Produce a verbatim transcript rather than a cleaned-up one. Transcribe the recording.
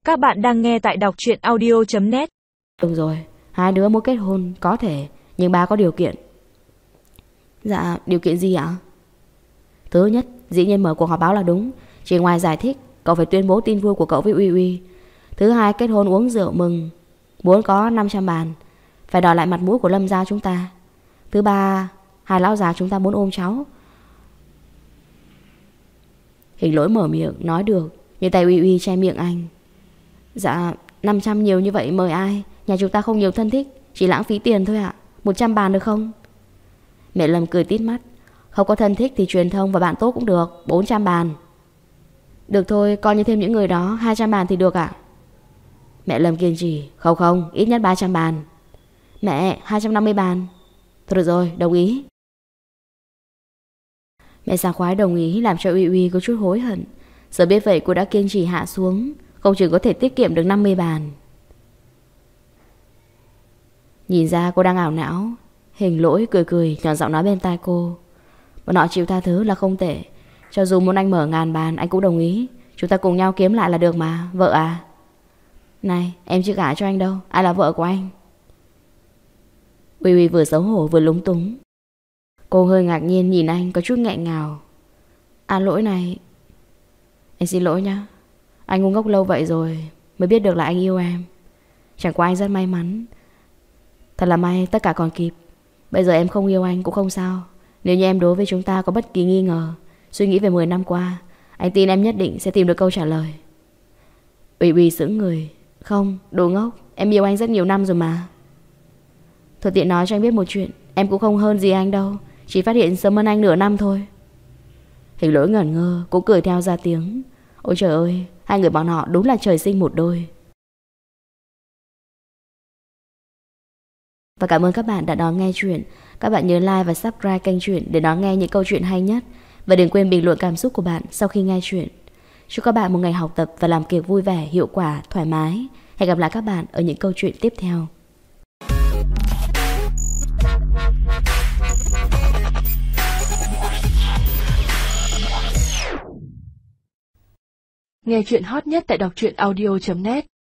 Các bạn đang nghe tại đọc truyện audio chấm net. Đúng rồi, hai đứa muốn kết hôn có thể, nhưng ba có điều kiện. Dạ, điều kiện gì ạ? Thứ nhất, dĩ nhiên mở cuộc họp báo là đúng. Chỉ ngoài giải thích, cậu phải tuyên bố tin vui của cậu với Uy Uy. Thứ hai, kết hôn uống rượu mừng, muốn có năm trăm bàn, phải đòi lại mặt mũi của Lâm gia chúng ta. Thứ ba, hai lão già chúng ta muốn ôm cháu. Hình Lỗi mở miệng nói được, nhưng tay Uy Uy che miệng anh. Dạ, năm trăm nhiều như vậy mời ai? Nhà chúng ta không nhiều thân thích, chỉ lãng phí tiền thôi ạ. Một trăm bàn được không? Mẹ Lâm cười tít mắt. Không có thân thích thì truyền thông và bạn tốt cũng được. Bốn trăm bàn. Được thôi, coi như thêm những người đó. Hai trăm bàn thì được ạ. Mẹ Lâm kiên trì. Không không, ít nhất ba trăm bàn. Mẹ, hai trăm năm mươi bàn. Thôi được rồi, đồng ý. Mẹ sảng khoái đồng ý, làm cho Uy Uy có chút hối hận. Giờ biết vậy cô đã kiên trì hạ xuống, không chừng có thể tiết kiệm được năm mươi bàn. Nhìn ra cô đang ảo não, Hình Lỗi cười cười nhỏ giọng nói bên tai cô. Bọn họ chịu tha thứ là không tệ. Cho dù muốn anh mở ngàn bàn anh cũng đồng ý. Chúng ta cùng nhau kiếm lại là được mà, vợ à. Này, em chưa gả cho anh đâu, ai là vợ của anh? Uy Uy vừa xấu hổ vừa lúng túng. Cô hơi ngạc nhiên nhìn anh có chút nghẹn ngào. À Lỗi này, em xin lỗi nhá. Anh ngu ngốc lâu vậy rồi mới biết được là anh yêu em. Chẳng qua anh rất may mắn. Thật là may tất cả còn kịp. Bây giờ em không yêu anh cũng không sao. Nếu như em đối với chúng ta có bất kỳ nghi ngờ, suy nghĩ về mười năm qua, anh tin em nhất định sẽ tìm được câu trả lời. Uy Uy sững người. Không, đồ ngốc, em yêu anh rất nhiều năm rồi mà. Thuận tiện nói cho anh biết một chuyện, em cũng không hơn gì anh đâu, chỉ phát hiện sớm hơn anh nửa năm thôi. Hình Lỗi ngẩn ngơ, cũng cười theo ra tiếng. Ôi trời ơi, hai người bọn họ đúng là trời sinh một đôi. Và cảm ơn các bạn đã đón nghe chuyện. Các bạn nhớ like và subscribe kênh Chuyện để đón nghe những câu chuyện hay nhất. Và đừng quên bình luận cảm xúc của bạn sau khi nghe chuyện. Chúc các bạn một ngày học tập và làm việc vui vẻ, hiệu quả, thoải mái. Hẹn gặp lại các bạn ở những câu chuyện tiếp theo. Nghe chuyện hot nhất tại đọc truyện audio chấm net.